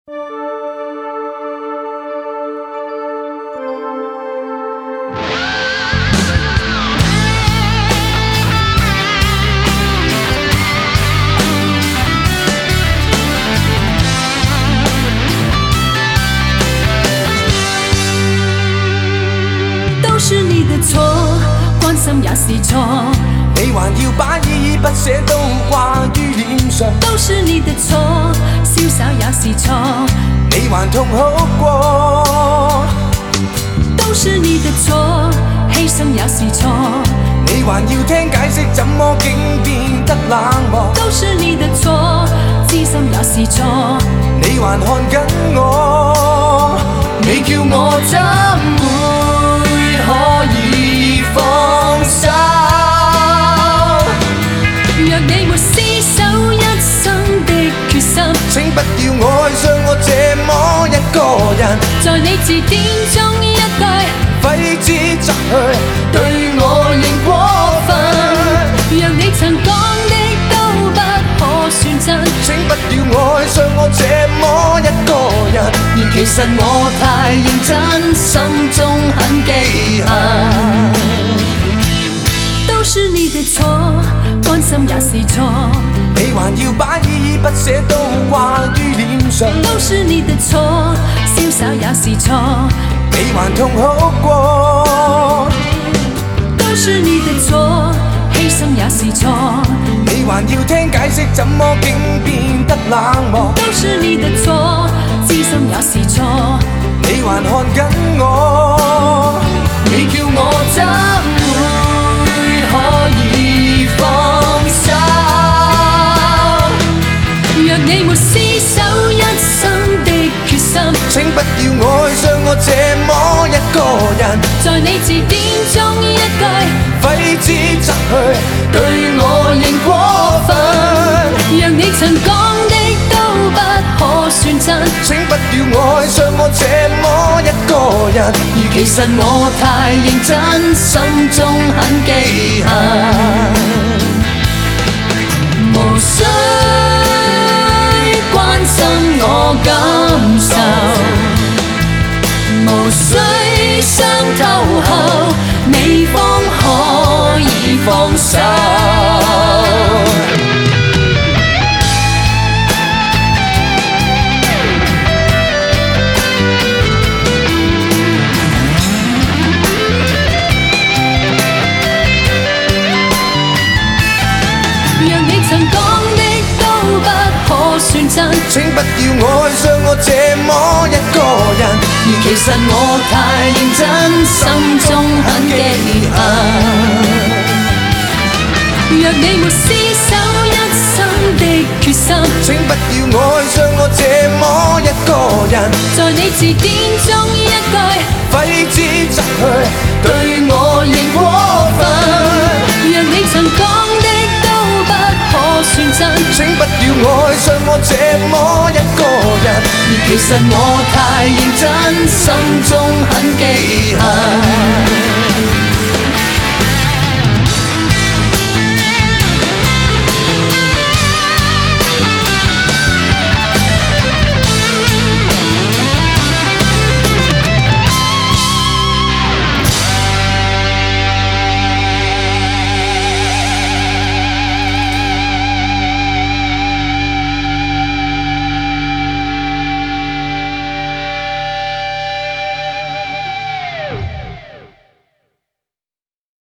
都是你的错，关心也是错， 你还要把依依不舍都挂于脸上。 都是你的错，潇洒也是错， 你还痛哭过。 都是你的错，牺牲也是错， 你还要聽解釋，怎麼竟變得冷漠？ 都是你的錯，知心也是錯， 你還看緊我，你叫我怎會可以放手？ 若你沒廝守一生的決心， 請不要愛上我這麼一個人， 在你字典中一句揮之則去，對我仍過分。 若你曾講的都不可算真， 請不要愛上我這麼一個人，而其實我太認真，心中很記恨。 都是你的錯，關心也是錯， 你還要把依依不捨都掛於臉上， 都是你的錯，瀟灑也是錯， 你還痛哭過。 都是你的錯，犧牲也是錯， 你還要聽解釋，怎麼竟變得冷漠？ 都是你的錯，知心也是錯， 你還看緊我，你叫我怎會可以放手？ 若你沒廝守一生的決心， 請不要愛上我這麼一個人， 在你字典中一句揮之則去，對我仍過分。 若你曾講的都不可算真， 請不要愛上我這麼一個人，而其實我太認真，心中很記恨。無需關心我感受， 無需傷透後你方可以放手。若你曾講的都不可算真， 請不要愛上我這麼一個人，而其實我太認真，心中很記恨。 若你沒廝守一生的決心， 請不要愛上我這麼一個人， 在你字典中一句揮之則去，對我仍過分。 若你曾講的都不可算真， 請不要愛上我這麼一個人，而其實我太認真，心中很記恨。